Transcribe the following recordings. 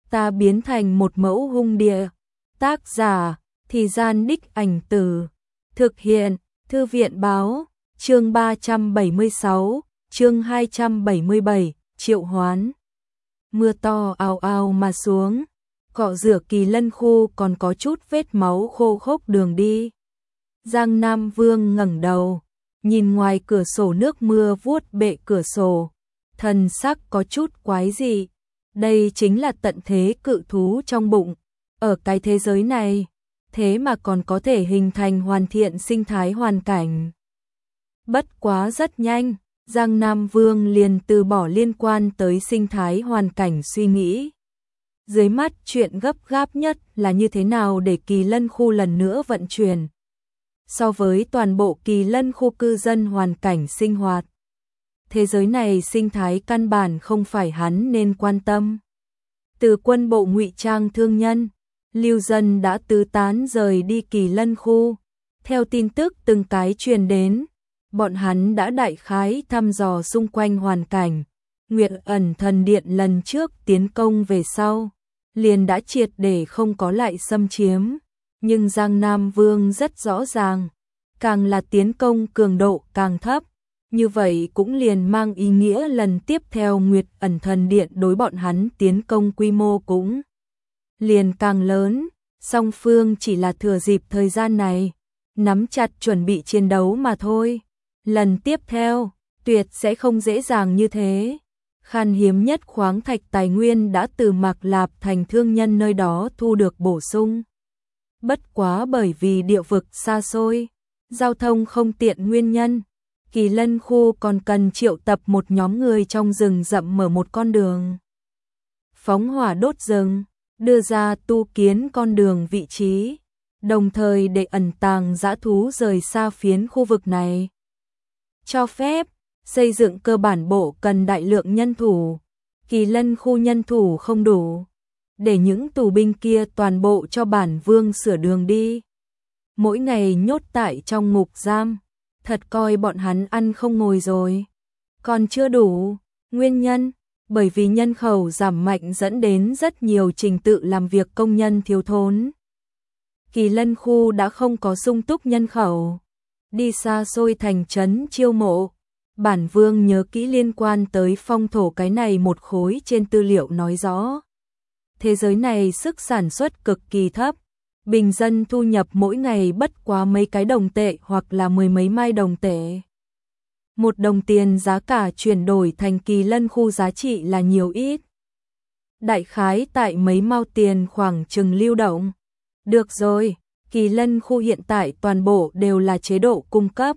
ta biến thành một mẫu hung địa. Tác giả, Thì Gian Đích Ảnh Từ. Thực hiện, Thư viện Báo. Chương 376, chương 277, triệu hoán. Mưa to ào ào mà xuống, cọ rửa Kỳ Lân khu còn có chút vết máu khô khốc đường đi. Giang Nam Vương ngẩng đầu, nhìn ngoài cửa sổ nước mưa vuốt bệ cửa sổ, thần sắc có chút quái dị. Đây chính là tận thế cự thú trong bụng, ở cái thế giới này, thế mà còn có thể hình thành hoàn thiện sinh thái hoàn cảnh. Bất quá rất nhanh, Giang Nam Vương liền từ bỏ liên quan tới sinh thái hoàn cảnh suy nghĩ. Dưới mắt chuyện gấp gáp nhất là như thế nào để Kỳ Lân khu lần nữa vận chuyển. So với toàn bộ Kỳ Lân khu cư dân hoàn cảnh sinh hoạt, thế giới này sinh thái căn bản không phải hắn nên quan tâm. Từ quân bộ ngụy trang thương nhân, lưu dân đã tứ tán rời đi Kỳ Lân khu. Theo tin tức từng cái truyền đến, bọn hắn đã đại khái thăm dò xung quanh hoàn cảnh. Nguyệt Ẩn Thần Điện lần trước tiến công về sau, liền đã triệt để không có lại xâm chiếm. Nhưng Giang Nam Vương rất rõ ràng, càng là tiến công cường độ càng thấp, như vậy cũng liền mang ý nghĩa lần tiếp theo Nguyệt Ẩn Thần Điện đối bọn hắn tiến công quy mô cũng liền càng lớn. Song phương chỉ là thừa dịp thời gian này, nắm chặt chuẩn bị chiến đấu mà thôi. Lần tiếp theo, tuyệt sẽ không dễ dàng như thế. Khan hiếm nhất khoáng thạch tài nguyên đã từ Mạc Lạp thành thương nhân nơi đó thu được bổ sung. Bất quá bởi vì địa vực xa xôi, giao thông không tiện nguyên nhân, Kỳ Lân khu còn cần triệu tập một nhóm người trong rừng rậm mở một con đường. Phóng hỏa đốt rừng, đưa ra tu kiến con đường vị trí, đồng thời để ẩn tàng dã thú rời xa phiến khu vực này. Cho phép xây dựng cơ bản bộ cần đại lượng nhân thủ, Kỳ Lân khu nhân thủ không đủ, để những tù binh kia toàn bộ cho bản vương sửa đường đi. Mỗi ngày nhốt tại trong ngục giam, thật coi bọn hắn ăn không ngồi rồi. Còn chưa đủ, nguyên nhân, bởi vì nhân khẩu giảm mạnh dẫn đến rất nhiều trình tự làm việc công nhân thiếu thốn. Kỳ Lân khu đã không có sung túc nhân khẩu, đi xa xôi thành trấn chiêu mộ. Bản vương nhớ kỹ liên quan tới phong thổ cái này một khối trên tư liệu nói rõ. Thế giới này sức sản xuất cực kỳ thấp, bình dân thu nhập mỗi ngày bất quá mấy cái đồng tệ hoặc là mười mấy mai đồng tệ. Một đồng tiền giá cả chuyển đổi thành Kỳ Lân khu giá trị là nhiều ít. Đại khái tại mấy mao tiền khoảng chừng lưu động. Được rồi, Kỳ Lân khu hiện tại toàn bộ đều là chế độ cung cấp.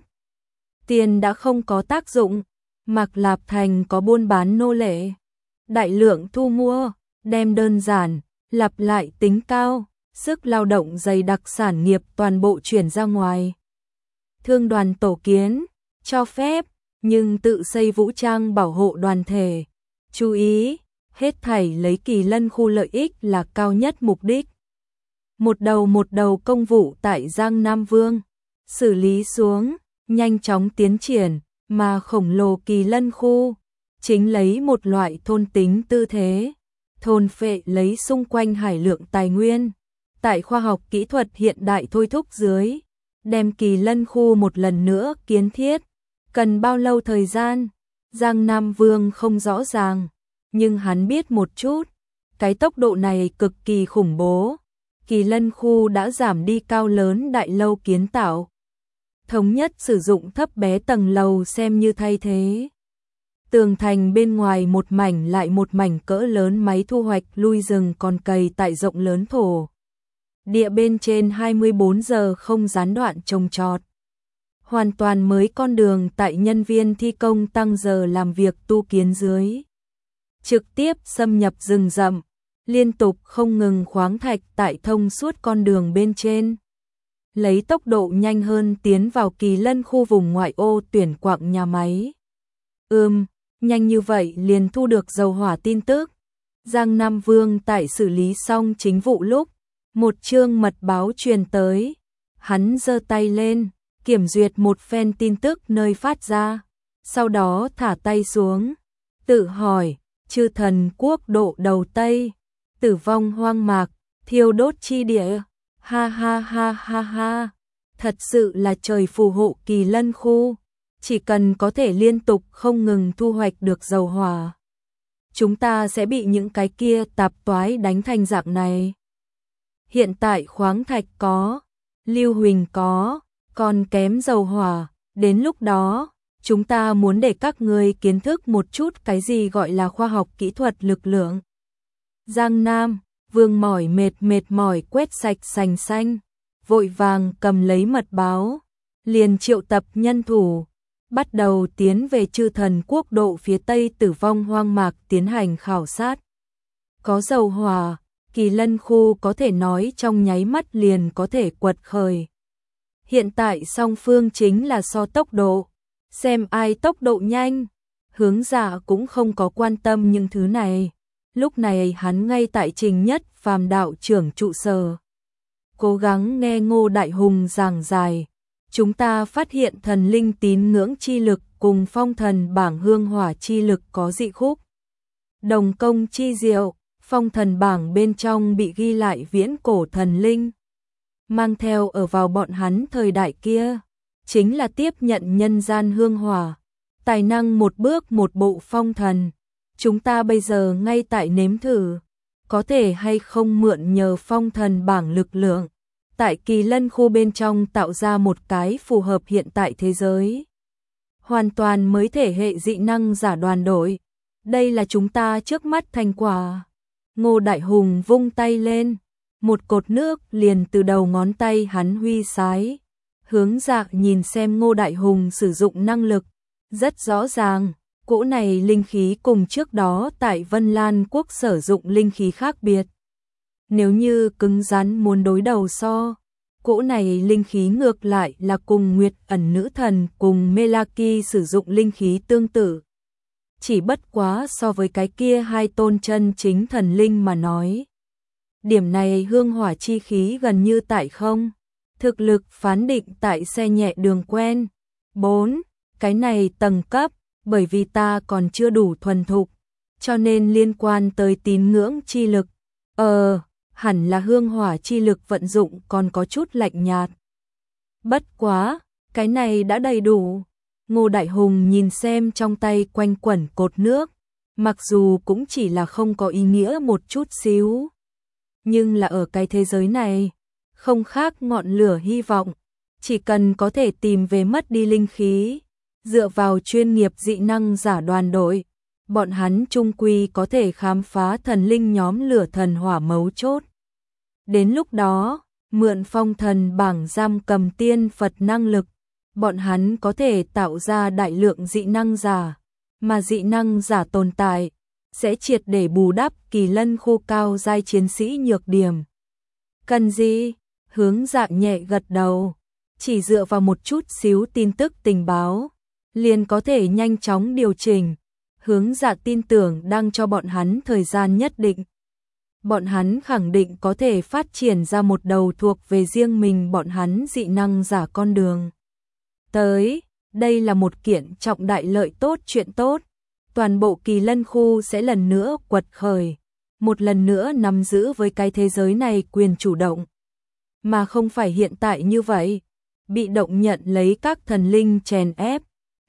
Tiền đã không có tác dụng, Mạc Lạp thành có buôn bán nô lệ. Đại lượng thu mua, đem đơn giản, lặp lại tính cao, sức lao động dày đặc sản nghiệp toàn bộ chuyển ra ngoài. Thương đoàn tổ kiến, cho phép, nhưng tự xây vũ trang bảo hộ đoàn thể. Chú ý, hết thảy lấy Kỳ Lân khu lợi ích là cao nhất mục đích. Một đầu công vụ tại Giang Nam Vương, xử lý xuống, nhanh chóng tiến triển, mà khổng lồ Kỳ Lân khu, chính lấy một loại thôn tính tư thế, thôn phệ lấy xung quanh hải lượng tài nguyên. Tại khoa học kỹ thuật hiện đại thôi thúc dưới, đem Kỳ Lân khu một lần nữa kiến thiết. Cần bao lâu thời gian? Giang Nam Vương không rõ ràng, nhưng hắn biết một chút, cái tốc độ này cực kỳ khủng bố. Kỳ Lân khu đã giảm đi cao lớn đại lâu kiến tạo, thống nhất sử dụng thấp bé tầng lầu xem như thay thế. Tường thành bên ngoài một mảnh lại một mảnh cỡ lớn máy thu hoạch lui rừng còn cày tại rộng lớn thổ địa bên trên 24 giờ không gián đoạn trồng trọt. Hoàn toàn mới con đường tại nhân viên thi công tăng giờ làm việc tu kiến dưới. Trực tiếp xâm nhập rừng rậm, liên tục không ngừng khoáng thạch tại thông suốt con đường bên trên. Lấy tốc độ nhanh hơn tiến vào Kỳ Lân khu vùng ngoại ô tuyển quặng nhà máy. Nhanh như vậy liền thu được dầu hỏa tin tức. Giang Nam Vương tại xử lý xong chính vụ lúc, một chương mật báo truyền tới. Hắn giơ tay lên, kiểm duyệt một phen tin tức nơi phát ra, sau đó thả tay xuống, tự hỏi, chư thần quốc độ đầu Tây, Tử vong hoang mạc, thiêu đốt chi địa. Ha ha ha ha ha. Thật sự là trời phù hộ Kỳ Lân khu. Chỉ cần có thể liên tục không ngừng thu hoạch được dầu hỏa, chúng ta sẽ bị những cái kia tạp toái đánh thành dạng này. Hiện tại khoáng thạch có, lưu huỳnh có, còn kém dầu hỏa. Đến lúc đó, chúng ta muốn để các người kiến thức một chút cái gì gọi là khoa học kỹ thuật lực lượng. Giang Nam, Vương mỏi mệt mỏi quét sạch sành xanh, vội vàng cầm lấy mật báo, liền triệu tập nhân thủ, bắt đầu tiến về Chư Thần Quốc độ phía Tây Tử vong hoang mạc tiến hành khảo sát. Có dầu hỏa, Kỳ Lân khu có thể nói trong nháy mắt liền có thể quật khởi. Hiện tại song phương chính là so tốc độ, xem ai tốc độ nhanh. Hướng Dạ cũng không có quan tâm những thứ này. Lúc này hắn ngay tại Trình Nhất Phàm đạo trưởng trụ sở, cố gắng nghe Ngô Đại Hùng giảng giải. Chúng ta phát hiện thần linh tín ngưỡng chi lực cùng phong thần bảng hương hỏa chi lực có dị khúc. Đồng công chi diệu, phong thần bảng bên trong bị ghi lại viễn cổ thần linh. Mang theo ở vào bọn hắn thời đại kia, chính là tiếp nhận nhân gian hương hỏa, tài năng một bước một bộ phong thần. Chúng ta bây giờ ngay tại nếm thử, có thể hay không mượn nhờ phong thần bảng lực lượng, tại Kỳ Lân khu bên trong tạo ra một cái phù hợp hiện tại thế giới. Hoàn toàn mới thể hệ dị năng giả đoàn đội. Đây là chúng ta trước mắt thành quả. Ngô Đại Hùng vung tay lên, một cột nước liền từ đầu ngón tay hắn huy sái. Hướng Dạ nhìn xem Ngô Đại Hùng sử dụng năng lực, rất rõ ràng, cỗ này linh khí cùng trước đó tại Vân Lan Quốc sử dụng linh khí khác biệt. Nếu như cứng rắn muốn đối đầu so, cỗ này linh khí ngược lại là cùng Nguyệt Ẩn Nữ Thần cùng Melaki sử dụng linh khí tương tự. Chỉ bất quá so với cái kia hai tôn chân chính thần linh mà nói. Điểm này hương hỏa chi khí gần như tại không. Thực lực phán định tại xe nhẹ đường quen. 4. Cái này tầng cấp, bởi vì ta còn chưa đủ thuần thục, cho nên liên quan tới tín ngưỡng chi lực. Hẳn là hương hỏa chi lực vận dụng còn có chút lạnh nhạt. Bất quá, cái này đã đầy đủ. Ngô Đại Hùng nhìn xem trong tay quanh quẩn cột nước, mặc dù cũng chỉ là không có ý nghĩa một chút xíu. Nhưng là ở cái thế giới này, không khác ngọn lửa hy vọng, chỉ cần có thể tìm về mất đi linh khí, dựa vào chuyên nghiệp dị năng giả đoàn đội, bọn hắn chung quy có thể khám phá thần linh nhóm lửa thần hỏa mấu chốt. Đến lúc đó, mượn phong thần bảng giam cầm tiên Phật năng lực, bọn hắn có thể tạo ra đại lượng dị năng giả, mà dị năng giả tồn tại sẽ triệt để bù đắp Kỳ Lân khu cao giai chiến sĩ nhược điểm. Cần gì? Hướng Dạ nhẹ gật đầu, chỉ dựa vào một chút xíu tin tức tình báo, liền có thể nhanh chóng điều chỉnh. Hướng Dạ tin tưởng đang cho bọn hắn thời gian nhất định. Bọn hắn khẳng định có thể phát triển ra một đầu thuộc về riêng mình bọn hắn dị năng giả con đường. Đây là một kiện trọng đại lợi tốt chuyện tốt. Toàn bộ Kỳ Lân khu sẽ lần nữa quật khởi, một lần nữa nắm giữ với cái thế giới này quyền chủ động. Mà không phải hiện tại như vậy, bị động nhận lấy các thần linh chèn ép.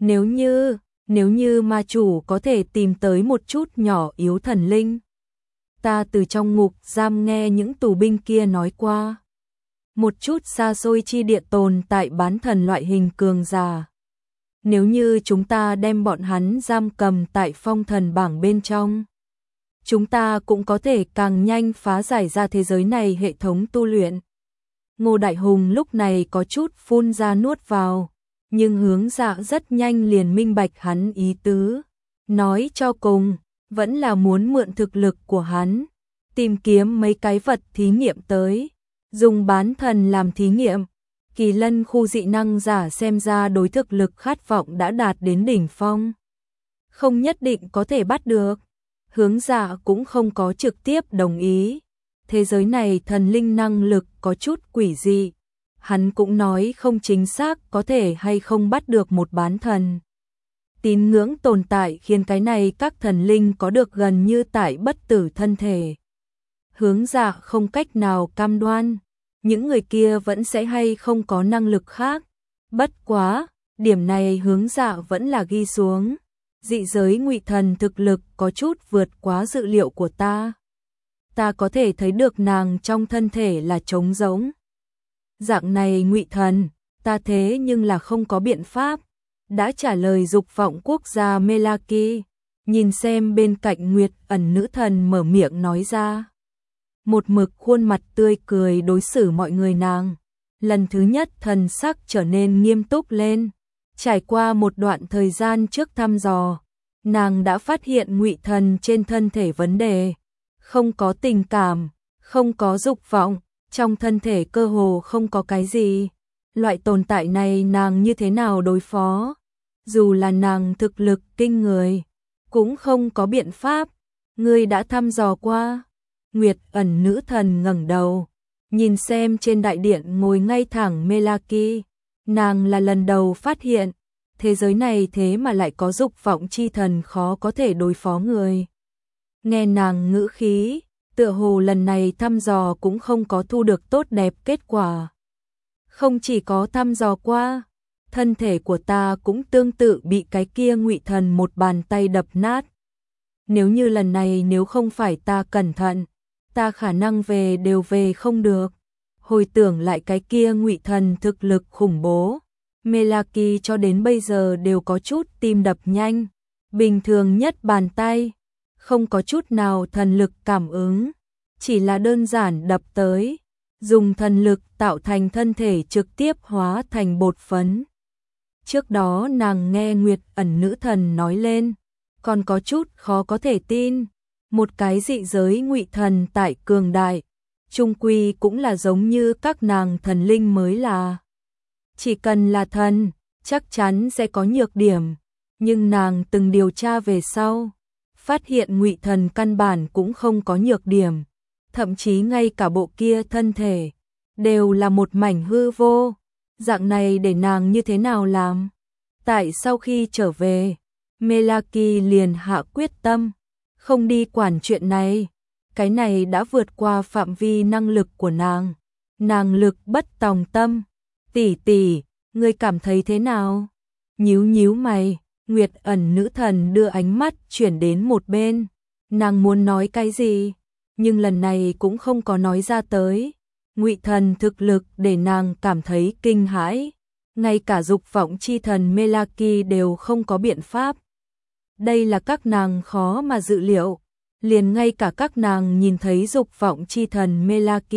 Nếu như ma chủ có thể tìm tới một chút nhỏ yếu thần linh. Ta từ trong ngục giam nghe những tù binh kia nói qua. Một chút xa xôi chi địa tồn tại bán thần loại hình cường giả. Nếu như chúng ta đem bọn hắn giam cầm tại phong thần bảng bên trong, chúng ta cũng có thể càng nhanh phá giải ra thế giới này hệ thống tu luyện. Ngô Đại Hùng lúc này có chút phun ra nuốt vào, nhưng Hướng Dạ rất nhanh liền minh bạch hắn ý tứ. Nói cho cùng, vẫn là muốn mượn thực lực của hắn, tìm kiếm mấy cái vật thí nghiệm tới, dùng bán thần làm thí nghiệm. Kỳ Lân khu dị năng giả xem ra đối thực lực khát vọng đã đạt đến đỉnh phong. Không nhất định có thể bắt được. Hướng Dạ cũng không có trực tiếp đồng ý. Thế giới này thần linh năng lực có chút quỷ dị. Hắn cũng nói không chính xác có thể hay không bắt được một bán thần. Tín ngưỡng tồn tại khiến cái này các thần linh có được gần như tại bất tử thân thể. Hướng Dạ không cách nào cam đoan, những người kia vẫn sẽ hay không có năng lực khác. Bất quá, điểm này Hướng Dạ vẫn là ghi xuống. Dị giới Ngụy Thần thực lực có chút vượt quá dự liệu của ta. Ta có thể thấy được nàng trong thân thể là trống rỗng. Dạng này Ngụy Thần, ta thế nhưng là không có biện pháp. Đã trả lời dục vọng quốc gia Melaki, nhìn xem bên cạnh Nguyệt Ẩn nữ thần mở miệng nói ra. Một mực khuôn mặt tươi cười đối xử mọi người nàng. Lần thứ nhất thần sắc trở nên nghiêm túc lên. Trải qua một đoạn thời gian trước thăm dò, nàng đã phát hiện Ngụy Thần trên thân thể vấn đề. Không có tình cảm, không có dục vọng, trong thân thể cơ hồ không có cái gì. Loại tồn tại này nàng như thế nào đối phó? Dù là nàng thực lực kinh người, cũng không có biện pháp. Ngươi đã thăm dò qua? Nguyệt Ẩn nữ thần ngẩng đầu, nhìn xem trên đại điện ngồi ngay thẳng Melaki. Nàng là lần đầu phát hiện, thế giới này thế mà lại có dục vọng chi thần khó có thể đối phó người. Nghe nàng ngữ khí, tựa hồ lần này thăm dò cũng không có thu được tốt đẹp kết quả. Không chỉ có thăm dò qua, thân thể của ta cũng tương tự bị cái kia Ngụy Thần một bàn tay đập nát. Nếu như lần này nếu không phải ta cẩn thận, ta khả năng về đều về không được. Hồi tưởng lại cái kia Ngụy Thần thực lực khủng bố, Melaki cho đến bây giờ đều có chút tim đập nhanh. Bình thường nhất bàn tay, không có chút nào thần lực cảm ứng, chỉ là đơn giản đập tới, dùng thần lực tạo thành thân thể trực tiếp hóa thành bột phấn. Trước đó nàng nghe Nguyệt Ẩn nữ thần nói lên, còn có chút khó có thể tin, một cái dị giới Ngụy Thần tại cường đại, chung quy cũng là giống như các nàng thần linh mới là. Chỉ cần là thần, chắc chắn sẽ có nhược điểm, nhưng nàng từng điều tra về sau, phát hiện Ngụy Thần căn bản cũng không có nhược điểm, thậm chí ngay cả bộ kia thân thể đều là một mảnh hư vô. Dạng này để nàng như thế nào làm? Tại sau khi trở về, Melaki liền hạ quyết tâm, không đi quản chuyện này. Cái này đã vượt qua phạm vi năng lực của nàng. Nàng lực bất tòng tâm. Tỷ tỷ, ngươi cảm thấy thế nào? Nhíu nhíu mày, Nguyệt Ẩn nữ thần đưa ánh mắt chuyển đến một bên. Nàng muốn nói cái gì, nhưng lần này cũng không có nói ra tới. Ngụy Thần thực lực để nàng cảm thấy kinh hãi, ngay cả dục vọng chi thần Melaki đều không có biện pháp. Đây là các nàng khó mà dự liệu, liền ngay cả các nàng nhìn thấy dục vọng chi thần Melaki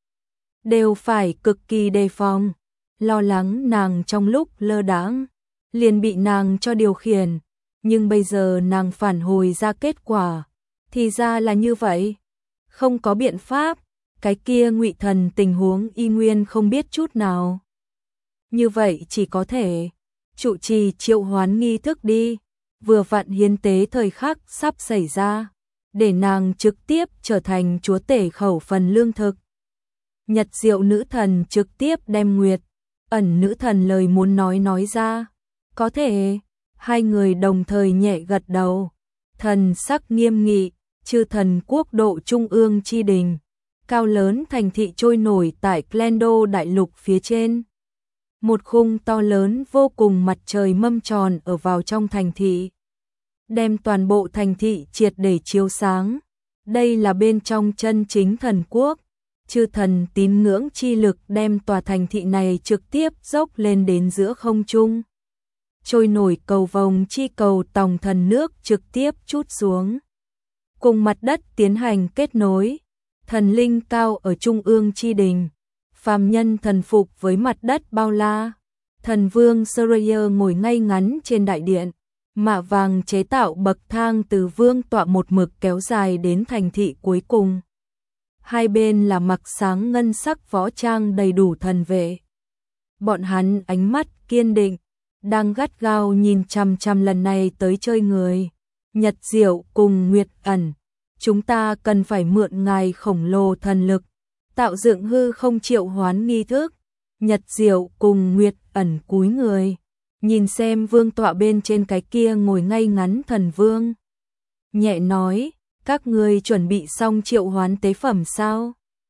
đều phải cực kỳ đề phòng, lo lắng nàng trong lúc lơ đãng liền bị nàng cho điều khiển, nhưng bây giờ nàng phản hồi ra kết quả, thì ra là như vậy. Không có biện pháp, cái kia Ngụy Thần tình huống y nguyên không biết chút nào. Như vậy chỉ có thể trụ trì triệu hoán nghi thức đi, vừa vặn hiến tế thời khắc sắp xảy ra, để nàng trực tiếp trở thành chúa tể khẩu phần lương thực. Nhật Diệu nữ thần trực tiếp đem Nguyệt Ẩn nữ thần lời muốn nói ra. Có thể, hai người đồng thời nhẹ gật đầu. Thần sắc nghiêm nghị, chư thần quốc độ trung ương chi đình, cao lớn thành thị trôi nổi tại Glendo đại lục phía trên. Một khung to lớn vô cùng mặt trời mâm tròn ở vào trong thành thị, đem toàn bộ thành thị triệt để chiếu sáng. Đây là bên trong chân chính thần quốc, chư thần tín ngưỡng chi lực đem tòa thành thị này trực tiếp dốc lên đến giữa không trung. Trôi nổi cầu vồng chi cầu tòng thần nước trực tiếp trút xuống, cùng mặt đất tiến hành kết nối. Thần linh cao ở trung ương chi đình, phàm nhân thần phục với mặt đất bao la. Thần vương Surayer ngồi ngay ngắn trên đại điện, mạ vàng chế tạo bậc thang từ vương tọa một mực kéo dài đến thành thị cuối cùng. Hai bên là mặc sáng ngân sắc võ trang đầy đủ thần vệ. Bọn hắn ánh mắt kiên định, đang gắt gao nhìn chằm chằm lần này tới chơi người. Nhật Diệu cùng Nguyệt Ẩn, chúng ta cần phải mượn ngài khổng lồ thần lực, tạo dựng hư không triệu hoán nghi thức. Nhật Diệu cùng Nguyệt Ẩn cúi người, nhìn xem vương tọa bên trên cái kia ngồi ngay ngắn thần vương. Nhẹ nói, Các ngươi chuẩn bị xong triệu hoán tế phẩm sao?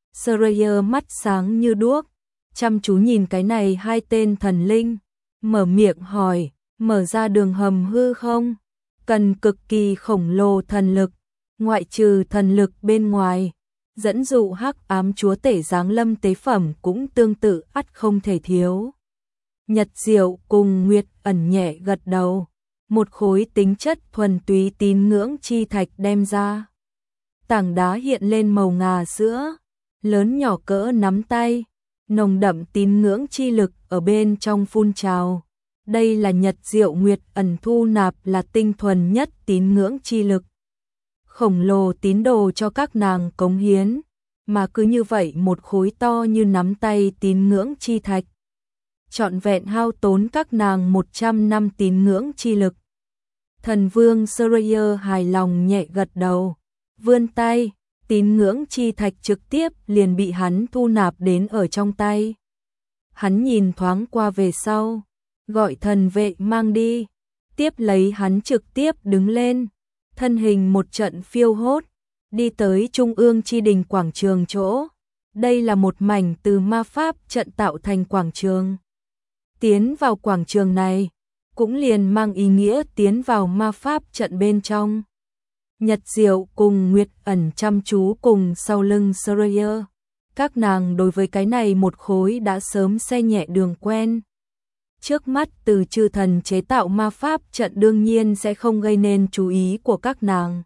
Slayer mắt sáng như đuốc, chăm chú nhìn cái này hai tên thần linh, mở miệng hỏi, mở ra đường hầm hư không? Cần cực kỳ khổng lồ thần lực, ngoại trừ thần lực bên ngoài, dẫn dụ hắc ám chúa tể giáng lâm tế phẩm cũng tương tự ắt không thể thiếu. Nhật Diệu cùng Nguyệt Ẩn nhẹ gật đầu, một khối tính chất thuần túy tín ngưỡng chi thạch đem ra. Tảng đá hiện lên màu ngà sữa, lớn nhỏ cỡ nắm tay, nồng đậm tín ngưỡng chi lực ở bên trong phun trào. Đây là Nhật Diệu Nguyệt Ẩn thu nạp là tinh thuần nhất tín ngưỡng chi lực. Khổng lồ tín đồ cho các nàng cống hiến, mà cứ như vậy một khối to như nắm tay tín ngưỡng chi thạch. Trọn vẹn hao tốn các nàng 100 năm tín ngưỡng chi lực. Thần vương Slayer hài lòng nhẹ gật đầu, vươn tay, tín ngưỡng chi thạch trực tiếp liền bị hắn thu nạp đến ở trong tay. Hắn nhìn thoáng qua về sau, gọi thần vệ mang đi, tiếp lấy hắn trực tiếp đứng lên, thân hình một trận phiêu hốt, đi tới trung ương chi đình quảng trường chỗ. Đây là một mảnh từ ma pháp trận tạo thành quảng trường. Tiến vào quảng trường này, cũng liền mang ý nghĩa tiến vào ma pháp trận bên trong. Nhật Diệu cùng Nguyệt Ẩn chăm chú cùng sau lưng Slayer. Các nàng đối với cái này một khối đã sớm xe nhẹ đường quen. Trước mắt từ chư thần chế tạo ma pháp trận đương nhiên sẽ không gây nên chú ý của các nàng.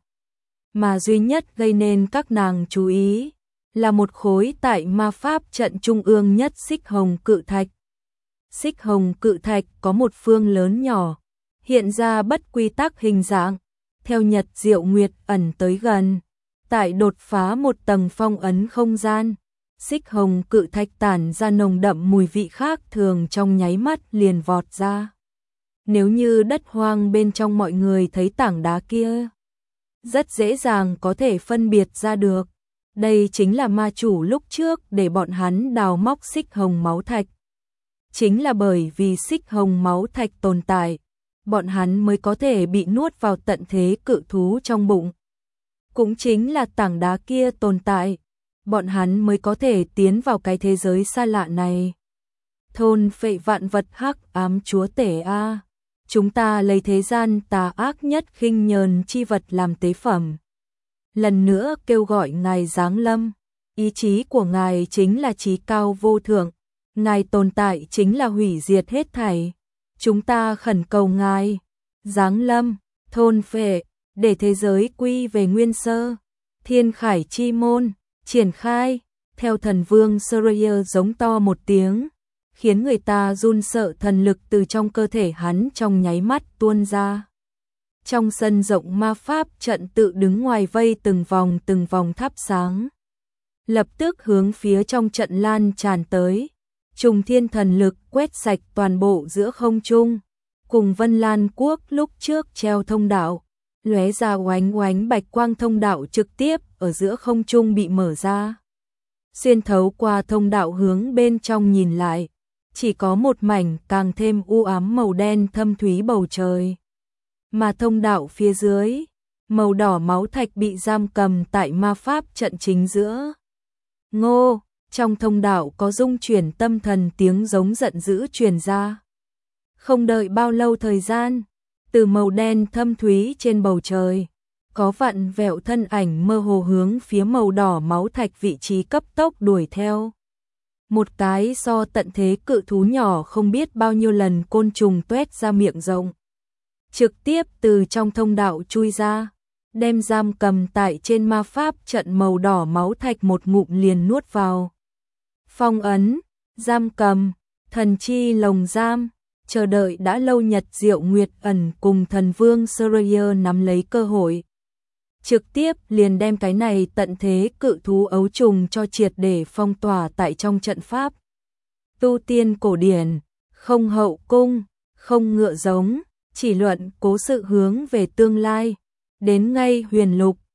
Mà duy nhất gây nên các nàng chú ý là một khối tại ma pháp trận trung ương nhất xích hồng cự thạch. Xích hồng cự thạch có một phương lớn nhỏ, hiện ra bất quy tắc hình dạng. Theo Nhật Diệu Nguyệt Ẩn tới gần, tại đột phá một tầng phong ấn không gian, xích hồng cự thạch tản ra nồng đậm mùi vị khác thường trong nháy mắt liền vọt ra. Nếu như đất hoang bên trong mọi người thấy tảng đá kia, rất dễ dàng có thể phân biệt ra được. Đây chính là ma chủ lúc trước để bọn hắn đào móc xích hồng máu thạch. Chính là bởi vì xích hồng máu thạch tồn tại, bọn hắn mới có thể bị nuốt vào tận thế cự thú trong bụng. Cũng chính là tảng đá kia tồn tại, bọn hắn mới có thể tiến vào cái thế giới xa lạ này. Thôn phệ vạn vật hắc ám chúa tể a, chúng ta lấy thế gian tà ác nhất khinh nhờn chi vật làm tế phẩm. Lần nữa kêu gọi ngài giáng lâm, ý chí của ngài chính là chí cao vô thượng, ngài tồn tại chính là hủy diệt hết thảy. Chúng ta khẩn cầu ngài giáng lâm, thôn phệ, để thế giới quy về nguyên sơ. Thiên khải chi môn triển khai, theo thần vương Slayer giống to một tiếng, khiến người ta run sợ, thần lực từ trong cơ thể hắn trong nháy mắt tuôn ra. Trong sân rộng ma pháp trận tự đứng ngoài vây từng vòng thắp sáng. Lập tức hướng phía trong trận lan tràn tới. Trùng thiên thần lực quét sạch toàn bộ giữa không trung, cùng Vân Lan Quốc lúc trước treo thông đạo, lóe ra oánh oánh bạch quang, thông đạo trực tiếp ở giữa không trung bị mở ra. Xuyên thấu qua thông đạo hướng bên trong nhìn lại, chỉ có một mảnh càng thêm u ám màu đen thâm thúy bầu trời. Mà thông đạo phía dưới, màu đỏ máu thạch bị giam cầm tại ma pháp trận chính giữa. Ngô! Trong thông đạo có rung chuyển tâm thần tiếng giống giận dữ truyền ra. Không đợi bao lâu thời gian, từ màu đen thâm thúy trên bầu trời, có vặn vẹo thân ảnh mơ hồ hướng phía màu đỏ máu thạch vị trí cấp tốc đuổi theo. Một cái so tận thế cự thú nhỏ không biết bao nhiêu lần côn trùng tuét ra miệng rộng, trực tiếp từ trong thông đạo chui ra, đem giam cầm tại trên ma pháp trận màu đỏ máu thạch một ngụm liền nuốt vào. Phong ấn, giam cầm, thần chi lồng giam, chờ đợi đã lâu Nhật Diệu Nguyệt Ẩn cùng thần vương Slayer nắm lấy cơ hội. Trực tiếp liền đem cái này tận thế cự thú ấu trùng cho triệt để phong tỏa tại trong trận pháp. Tu tiên cổ điển, không hậu cung, không ngựa giống, chỉ luận cố sự hướng về tương lai, đến ngay huyền lục,